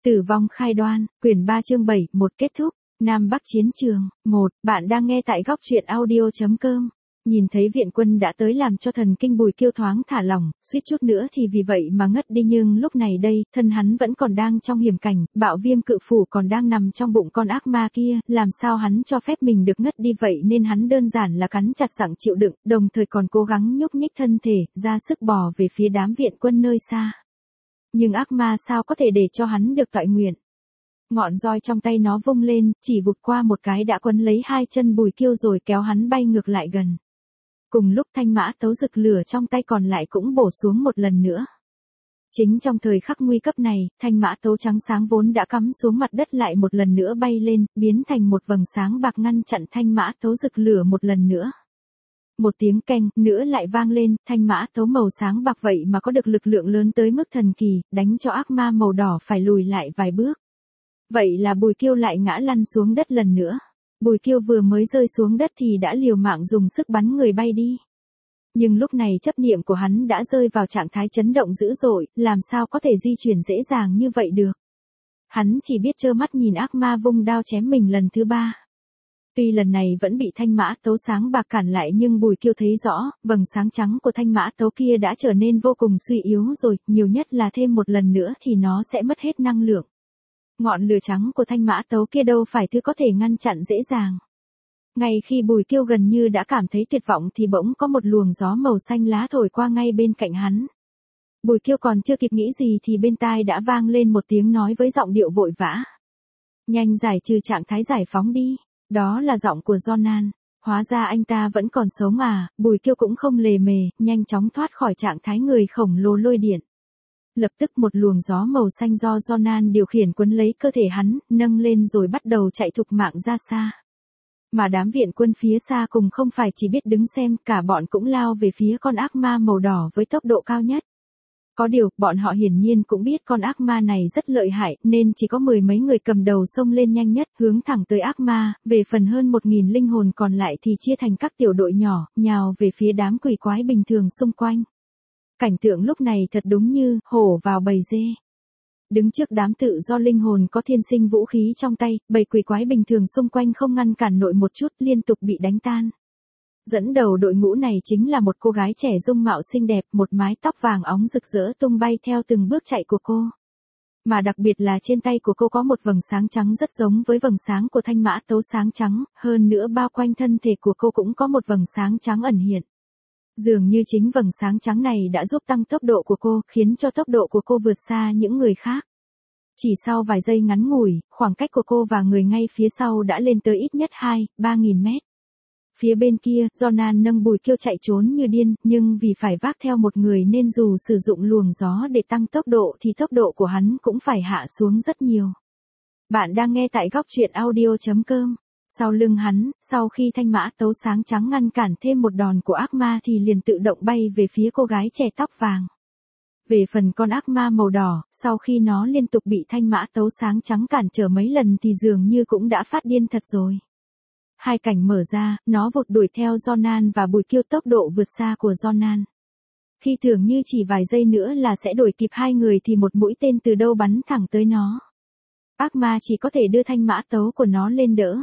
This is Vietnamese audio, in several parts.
Tử vong khai đoan, quyển 3 chương 7, một kết thúc. Nam Bắc chiến trường, 1, bạn đang nghe tại góc truyện audio.com. Nhìn thấy viện quân đã tới làm cho thần kinh Bùi Kiêu thoáng thả lỏng, suýt chút nữa thì vì vậy mà ngất đi, nhưng lúc này đây, thân hắn vẫn còn đang trong hiểm cảnh, bạo viêm cự phủ còn đang nằm trong bụng con ác ma kia, làm sao hắn cho phép mình được ngất đi vậy, nên hắn đơn giản là cắn chặt răng chịu đựng, đồng thời còn cố gắng nhúc nhích thân thể, ra sức bò về phía đám viện quân nơi xa. Nhưng ác ma sao có thể để cho hắn được toại nguyện. Ngọn roi trong tay nó vung lên, chỉ vụt qua một cái đã quấn lấy hai chân Bùi Kiêu rồi kéo hắn bay ngược lại gần. Cùng lúc thanh mã tấu rực lửa trong tay còn lại cũng bổ xuống một lần nữa. Chính trong thời khắc nguy cấp này, thanh mã tấu trắng sáng vốn đã cắm xuống mặt đất lại một lần nữa bay lên, biến thành một vầng sáng bạc ngăn chặn thanh mã tấu rực lửa một lần nữa. Một tiếng keng nữa lại vang lên, thanh mã tấu màu sáng bạc vậy mà có được lực lượng lớn tới mức thần kỳ, đánh cho ác ma màu đỏ phải lùi lại vài bước. Vậy là Bùi Kiêu lại ngã lăn xuống đất lần nữa. Bùi Kiêu vừa mới rơi xuống đất thì đã liều mạng dùng sức bắn người bay đi. Nhưng lúc này chấp niệm của hắn đã rơi vào trạng thái chấn động dữ dội, làm sao có thể di chuyển dễ dàng như vậy được. Hắn chỉ biết trơ mắt nhìn ác ma vung đao chém mình lần thứ 3. Tuy lần này vẫn bị thanh mã tấu sáng bạc cản lại, nhưng Bùi Kiêu thấy rõ, vầng sáng trắng của thanh mã tấu kia đã trở nên vô cùng suy yếu rồi, nhiều nhất là thêm một lần nữa thì nó sẽ mất hết năng lượng. Ngọn lửa trắng của thanh mã tấu kia đâu phải thứ có thể ngăn chặn dễ dàng. Ngay khi Bùi Kiêu gần như đã cảm thấy tuyệt vọng thì bỗng có một luồng gió màu xanh lá thổi qua ngay bên cạnh hắn. Bùi Kiêu còn chưa kịp nghĩ gì thì bên tai đã vang lên một tiếng nói với giọng điệu vội vã. Nhanh giải trừ trạng thái giải phóng đi. Đó là giọng của Jonan. Hóa ra anh ta vẫn còn sống à. Bùi Kiêu cũng không lề mề, nhanh chóng thoát khỏi trạng thái người khổng lồ lôi điện. Lập tức một luồng gió màu xanh do Jonan điều khiển quấn lấy cơ thể hắn, nâng lên rồi bắt đầu chạy thục mạng ra xa. Mà đám viện quân phía xa cùng không phải chỉ biết đứng xem, cả bọn cũng lao về phía con ác ma màu đỏ với tốc độ cao nhất. Có điều, bọn họ hiển nhiên cũng biết con ác ma này rất lợi hại, nên chỉ có 10 mấy người cầm đầu xông lên nhanh nhất, hướng thẳng tới ác ma, về phần hơn 1000 linh hồn còn lại thì chia thành các tiểu đội nhỏ, nhào về phía đám quỷ quái bình thường xung quanh. Cảnh tượng lúc này thật đúng như hổ vào bầy dê. Đứng trước đám tự do linh hồn có thiên sinh vũ khí trong tay, bầy quỷ quái bình thường xung quanh không ngăn cản nổi một chút, liên tục bị đánh tan. Dẫn đầu đội ngũ này chính là một cô gái trẻ dung mạo xinh đẹp, một mái tóc vàng óng rực rỡ tung bay theo từng bước chạy của cô. Mà đặc biệt là trên tay của cô có một vầng sáng trắng rất giống với vầng sáng của thanh mã tấu sáng trắng, hơn nữa bao quanh thân thể của cô cũng có một vầng sáng trắng ẩn hiện. Dường như chính vầng sáng trắng này đã giúp tăng tốc độ của cô, khiến cho tốc độ của cô vượt xa những người khác. Chỉ sau vài giây ngắn ngủi, khoảng cách của cô và người ngay phía sau đã lên tới ít nhất 2-3.000 mét. Phía bên kia, Jonan nâng Bùi Kiêu chạy trốn như điên, nhưng vì phải vác theo một người nên dù sử dụng luồng gió để tăng tốc độ thì tốc độ của hắn cũng phải hạ xuống rất nhiều. Bạn đang nghe tại góc truyện audio.com. Sau lưng hắn, sau khi thanh mã tấu sáng trắng ngăn cản thêm một đòn của ác ma thì liền tự động bay về phía cô gái trẻ tóc vàng. Về phần con ác ma màu đỏ, sau khi nó liên tục bị thanh mã tấu sáng trắng cản trở mấy lần thì dường như cũng đã phát điên thật rồi. Hai cảnh mở ra, nó vụt đuổi theo Jonan và Bùi Kiêu, tốc độ vượt xa của Jonan. Khi tưởng như chỉ vài giây nữa là sẽ đuổi kịp hai người thì một mũi tên từ đâu bắn thẳng tới nó. Ác ma chỉ có thể đưa thanh mã tấu của nó lên đỡ.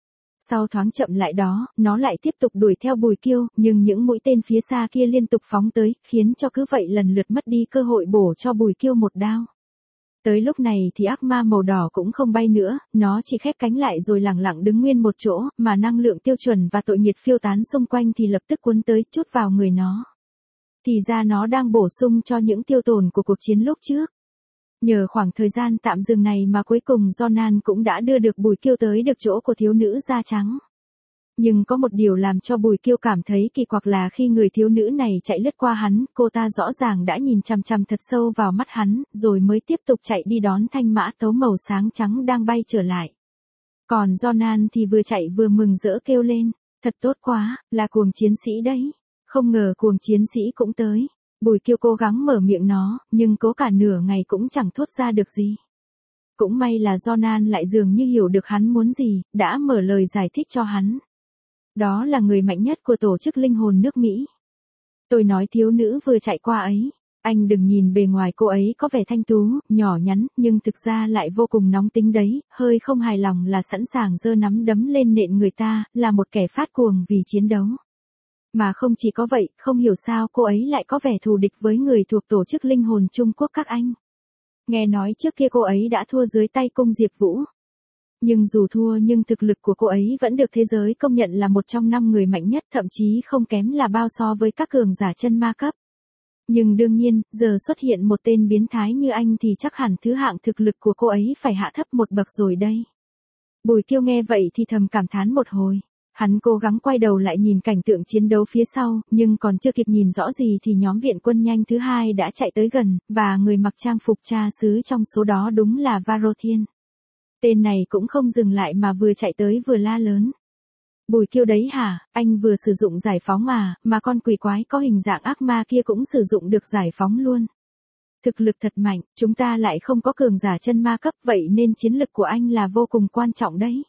Sau thoáng chậm lại đó, nó lại tiếp tục đuổi theo Bùi Kiêu, nhưng những mũi tên phía xa kia liên tục phóng tới, khiến cho cứ vậy lần lượt mất đi cơ hội bổ cho Bùi Kiêu một đao. Tới lúc này thì ác ma màu đỏ cũng không bay nữa, nó chỉ khép cánh lại rồi lẳng lặng đứng nguyên một chỗ, mà năng lượng tiêu chuẩn và tội nghiệt phiêu tán xung quanh thì lập tức cuốn tới, chút vào người nó. Thì ra nó đang bổ sung cho những tiêu tổn của cuộc chiến lúc trước. Nhờ khoảng thời gian tạm dừng này mà cuối cùng Jonan cũng đã đưa được Bùi Kiêu tới được chỗ của thiếu nữ da trắng. Nhưng có một điều làm cho Bùi Kiêu cảm thấy kỳ quặc là khi người thiếu nữ này chạy lướt qua hắn, cô ta rõ ràng đã nhìn chằm chằm thật sâu vào mắt hắn, rồi mới tiếp tục chạy đi đón thanh mã tấu màu sáng trắng đang bay trở lại. Còn Jonan thì vừa chạy vừa mừng rỡ kêu lên, thật tốt quá, là cuồng chiến sĩ đấy. Không ngờ cuồng chiến sĩ cũng tới. Bùi Kiêu cố gắng mở miệng nó, nhưng cố cả nửa ngày cũng chẳng thốt ra được gì. Cũng may là Jonan lại dường như hiểu được hắn muốn gì, đã mở lời giải thích cho hắn. Đó là người mạnh nhất của tổ chức linh hồn nước Mỹ. Tôi nói thiếu nữ vừa chạy qua ấy. Anh đừng nhìn bề ngoài cô ấy có vẻ thanh tú, nhỏ nhắn, nhưng thực ra lại vô cùng nóng tính đấy, hơi không hài lòng là sẵn sàng giơ nắm đấm lên nện người ta, là một kẻ phát cuồng vì chiến đấu. Mà không chỉ có vậy, không hiểu sao cô ấy lại có vẻ thù địch với người thuộc tổ chức linh hồn Trung Quốc các anh. Nghe nói trước kia cô ấy đã thua dưới tay Cung Diệp Vũ. Nhưng dù thua nhưng thực lực của cô ấy vẫn được thế giới công nhận là một trong 5 người mạnh nhất, thậm chí không kém là bao so với các cường giả chân ma cấp. Nhưng đương nhiên, giờ xuất hiện một tên biến thái như anh thì chắc hẳn thứ hạng thực lực của cô ấy phải hạ thấp một bậc rồi đây. Bùi Kiêu nghe vậy thì thầm cảm thán một hồi. Hắn cố gắng quay đầu lại nhìn cảnh tượng chiến đấu phía sau, nhưng còn chưa kịp nhìn rõ gì thì nhóm viện quân nhanh thứ hai đã chạy tới gần, và người mặc trang phục cha xứ trong số đó đúng là Varothiên. Tên này cũng không dừng lại mà vừa chạy tới vừa la lớn. Bùi Kiêu đấy hả, anh vừa sử dụng giải phóng mà con quỷ quái có hình dạng ác ma kia cũng sử dụng được giải phóng luôn. Thực lực thật mạnh, chúng ta lại không có cường giả chân ma cấp, vậy nên chiến lực của anh là vô cùng quan trọng đấy.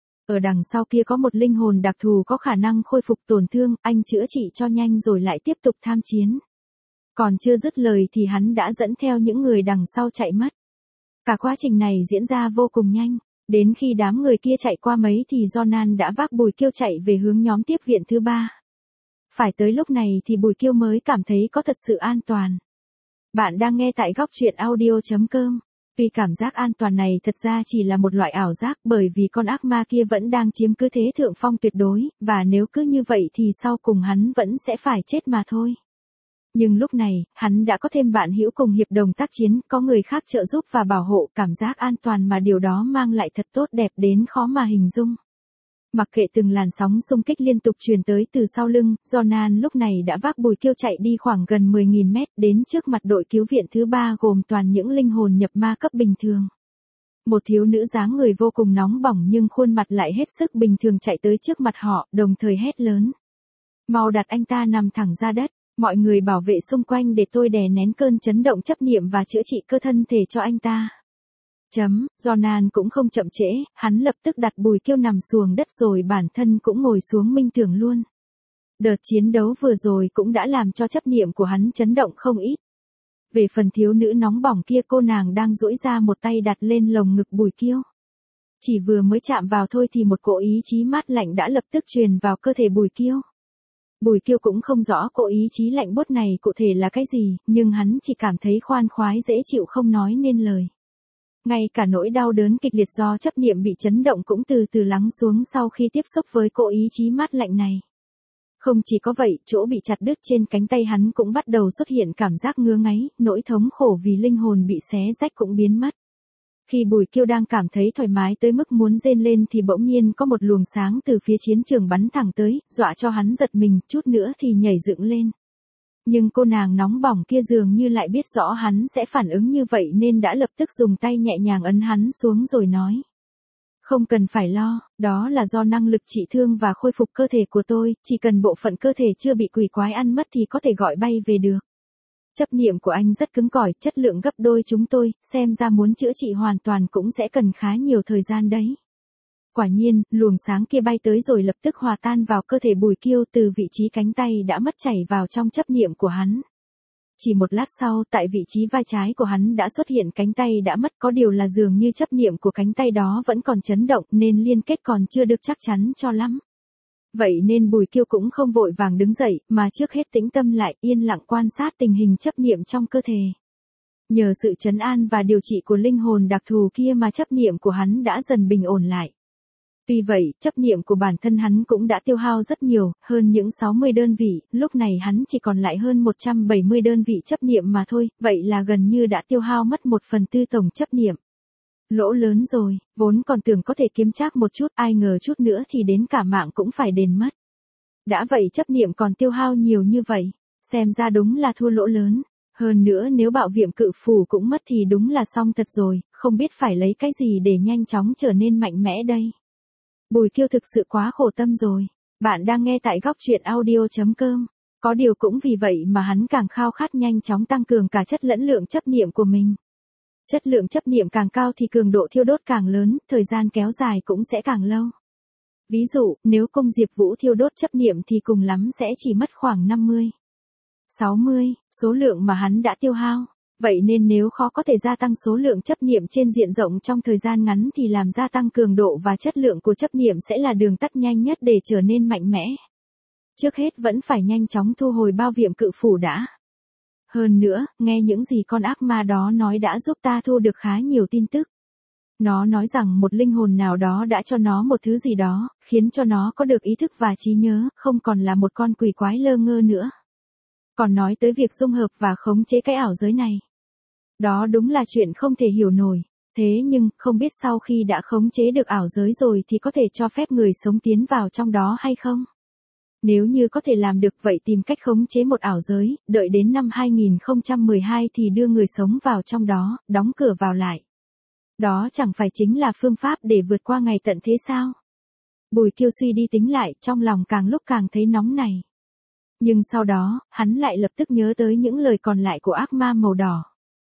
Ở đằng sau kia có một linh hồn đặc thù có khả năng khôi phục tổn thương, anh chữa trị cho nhanh rồi lại tiếp tục tham chiến. Còn chưa dứt lời thì hắn đã dẫn theo những người đằng sau chạy mất. Cả quá trình này diễn ra vô cùng nhanh. Đến khi đám người kia chạy qua mấy thì Jonan đã vác Bùi Kiêu chạy về hướng nhóm tiếp viện thứ 3. Phải tới lúc này thì Bùi Kiêu mới cảm thấy có thật sự an toàn. Bạn đang nghe tại góc truyện audio.com. Vì cảm giác an toàn này thật ra chỉ là một loại ảo giác, bởi vì con ác ma kia vẫn đang chiếm cứ thế thượng phong tuyệt đối, và nếu cứ như vậy thì sau cùng hắn vẫn sẽ phải chết mà thôi. Nhưng lúc này, hắn đã có thêm bạn hữu cùng hiệp đồng tác chiến, có người khác trợ giúp và bảo hộ, cảm giác an toàn mà điều đó mang lại thật tốt đẹp đến khó mà hình dung. Mặc kệ từng làn sóng xung kích liên tục truyền tới từ sau lưng, Jonan lúc này đã vác Bùi Kiêu chạy đi khoảng gần 10.000 mét đến trước mặt đội cứu viện thứ 3 gồm toàn những linh hồn nhập ma cấp bình thường. Một thiếu nữ dáng người vô cùng nóng bỏng nhưng khuôn mặt lại hết sức bình thường chạy tới trước mặt họ, đồng thời hét lớn. Mau đặt anh ta nằm thẳng ra đất, mọi người bảo vệ xung quanh để tôi đè nén cơn chấn động chấp niệm và chữa trị cơ thân thể cho anh ta. Jonan cũng không chậm trễ, hắn lập tức đặt Bùi Kiêu nằm xuồng đất rồi bản thân cũng ngồi xuống minh tưởng luôn. Đợt chiến đấu vừa rồi cũng đã làm cho chấp niệm của hắn chấn động không ít. Về phần thiếu nữ nóng bỏng kia, cô nàng đang duỗi ra một tay đặt lên lồng ngực Bùi Kiêu. Chỉ vừa mới chạm vào thôi thì một cỗ ý chí mát lạnh đã lập tức truyền vào cơ thể Bùi Kiêu. Bùi Kiêu cũng không rõ cỗ ý chí lạnh buốt này cụ thể là cái gì, nhưng hắn chỉ cảm thấy khoan khoái dễ chịu không nói nên lời. Ngay cả nỗi đau đớn kịch liệt do chấp niệm bị chấn động cũng từ từ lắng xuống sau khi tiếp xúc với cỗ ý chí mát lạnh này. Không chỉ có vậy, chỗ bị chặt đứt trên cánh tay hắn cũng bắt đầu xuất hiện cảm giác ngứa ngáy, nỗi thống khổ vì linh hồn bị xé rách cũng biến mất. Khi Bùi Kiêu đang cảm thấy thoải mái tới mức muốn rên lên thì bỗng nhiên có một luồng sáng từ phía chiến trường bắn thẳng tới, dọa cho hắn giật mình, chút nữa thì nhảy dựng lên. Nhưng cô nàng nóng bỏng kia dường như lại biết rõ hắn sẽ phản ứng như vậy nên đã lập tức dùng tay nhẹ nhàng ấn hắn xuống rồi nói. Không cần phải lo, đó là do năng lực trị thương và khôi phục cơ thể của tôi, chỉ cần bộ phận cơ thể chưa bị quỷ quái ăn mất thì có thể gọi bay về được. Chấp niệm của anh rất cứng cỏi, chất lượng gấp đôi chúng tôi, xem ra muốn chữa trị hoàn toàn cũng sẽ cần khá nhiều thời gian đấy. Quả nhiên, luồng sáng kia bay tới rồi lập tức hòa tan vào cơ thể Bùi Kiêu, từ vị trí cánh tay đã mất chảy vào trong chấp niệm của hắn. Chỉ một lát sau, tại vị trí vai trái của hắn đã xuất hiện cánh tay đã mất, có điều là dường như chấp niệm của cánh tay đó vẫn còn chấn động nên liên kết còn chưa được chắc chắn cho lắm. Vậy nên Bùi Kiêu cũng không vội vàng đứng dậy, mà trước hết tĩnh tâm lại, yên lặng quan sát tình hình chấp niệm trong cơ thể. Nhờ sự trấn an và điều trị của linh hồn đặc thù kia mà chấp niệm của hắn đã dần bình ổn lại. Tuy vậy, chấp niệm của bản thân hắn cũng đã tiêu hao rất nhiều, hơn những 60 đơn vị, lúc này hắn chỉ còn lại hơn 170 đơn vị chấp niệm mà thôi, vậy là gần như đã tiêu hao mất 1/4 tổng chấp niệm. Lỗ lớn rồi, vốn còn tưởng có thể kiếm trác một chút, ai ngờ chút nữa thì đến cả mạng cũng phải đền mất. Đã vậy chấp niệm còn tiêu hao nhiều như vậy, xem ra đúng là thua lỗ lớn. Hơn nữa nếu bạo viêm cự phù cũng mất thì đúng là xong thật rồi, không biết phải lấy cái gì để nhanh chóng trở nên mạnh mẽ đây. Bùi Kiêu thực sự quá khổ tâm rồi. Bạn đang nghe tại góc truyện audio.com. Có điều cũng vì vậy mà hắn càng khao khát nhanh chóng tăng cường cả chất lẫn lượng chấp niệm của mình. Chất lượng chấp niệm càng cao thì cường độ thiêu đốt càng lớn, thời gian kéo dài cũng sẽ càng lâu. Ví dụ, nếu Cung Diệp Vũ thiêu đốt chấp niệm thì cùng lắm sẽ chỉ mất khoảng 50. 60, số lượng mà hắn đã tiêu hao. Vậy nên nếu khó có thể gia tăng số lượng chấp niệm trên diện rộng trong thời gian ngắn thì làm gia tăng cường độ và chất lượng của chấp niệm sẽ là đường tắt nhanh nhất để trở nên mạnh mẽ. Trước hết vẫn phải nhanh chóng thu hồi bao việm cự phủ đã. Hơn nữa, nghe những gì con ác ma đó nói đã giúp ta thu được khá nhiều tin tức. Nó nói rằng một linh hồn nào đó đã cho nó một thứ gì đó, khiến cho nó có được ý thức và trí nhớ, không còn là một con quỷ quái lơ ngơ nữa. Còn nói tới việc dung hợp và khống chế cái ảo giới này. Đó đúng là chuyện không thể hiểu nổi. Thế nhưng, không biết sau khi đã khống chế được ảo giới rồi thì có thể cho phép người sống tiến vào trong đó hay không? Nếu như có thể làm được vậy tìm cách khống chế một ảo giới, đợi đến năm 2012 thì đưa người sống vào trong đó, đóng cửa vào lại. Đó chẳng phải chính là phương pháp để vượt qua ngày tận thế sao? Bùi Kiêu suy đi tính lại, trong lòng càng lúc càng thấy nóng này. Nhưng sau đó, hắn lại lập tức nhớ tới những lời còn lại của ác ma màu đỏ.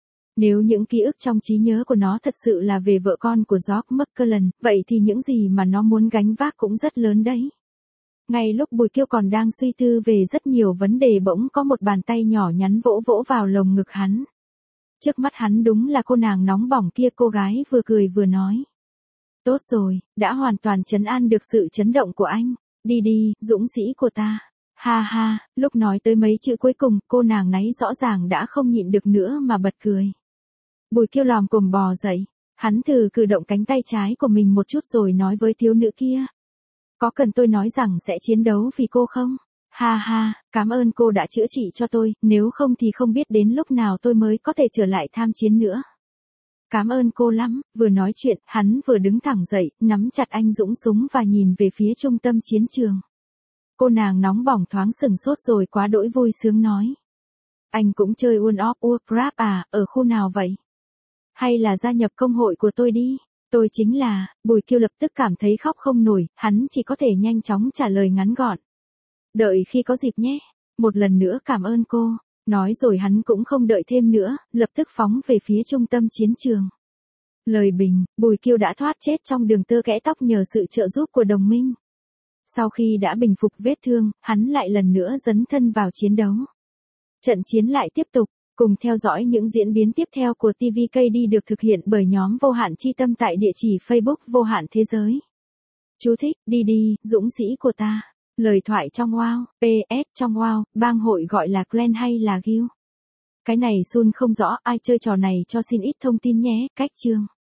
Nếu những ký ức trong trí nhớ của nó thật sự là về vợ con của George McClellan, vậy thì những gì mà nó muốn gánh vác cũng rất lớn đấy. Ngay lúc Bùi Kiêu còn đang suy tư về rất nhiều vấn đề bỗng có một bàn tay nhỏ nhắn vỗ vỗ vào lồng ngực hắn. Trước mắt hắn đúng là cô nàng nóng bỏng kia, cô gái vừa cười vừa nói. Tốt rồi, đã hoàn toàn trấn an được sự chấn động của anh. Đi đi, dũng sĩ của ta. Ha ha, lúc nói tới mấy chữ cuối cùng, cô nàng nấy rõ ràng đã không nhịn được nữa mà bật cười. Bùi Kiêu lòm cồm bò dậy. Hắn thử cử động cánh tay trái của mình một chút rồi nói với thiếu nữ kia. Có cần tôi nói rằng sẽ chiến đấu vì cô không? Ha ha, cảm ơn cô đã chữa trị cho tôi, nếu không thì không biết đến lúc nào tôi mới có thể trở lại tham chiến nữa. Cảm ơn cô lắm, vừa nói chuyện, hắn vừa đứng thẳng dậy, nắm chặt anh dũng súng và nhìn về phía trung tâm chiến trường. Cô nàng nóng bỏng thoáng sừng sốt rồi quá đỗi vui sướng nói. Anh cũng chơi World of Warcraft à, ở khu nào vậy? Hay là gia nhập công hội của tôi đi? Tôi chính là, Bùi Kiêu lập tức cảm thấy khóc không nổi, hắn chỉ có thể nhanh chóng trả lời ngắn gọn. Đợi khi có dịp nhé, một lần nữa cảm ơn cô, nói rồi hắn cũng không đợi thêm nữa, lập tức phóng về phía trung tâm chiến trường. Lời bình, Bùi Kiêu đã thoát chết trong đường tơ kẽ tóc nhờ sự trợ giúp của đồng minh. Sau khi đã bình phục vết thương, hắn lại lần nữa dấn thân vào chiến đấu. Trận chiến lại tiếp tục. Cùng theo dõi những diễn biến tiếp theo của TVKD được thực hiện bởi nhóm Vô Hạn Chi Tâm tại địa chỉ Facebook Vô Hạn Thế Giới. Chú thích, đi đi, dũng sĩ của ta. Lời thoại trong WoW, PS trong WoW, bang hội gọi là clan hay là guild. Cái này Sun không rõ, ai chơi trò này cho xin ít thông tin nhé, cách chương.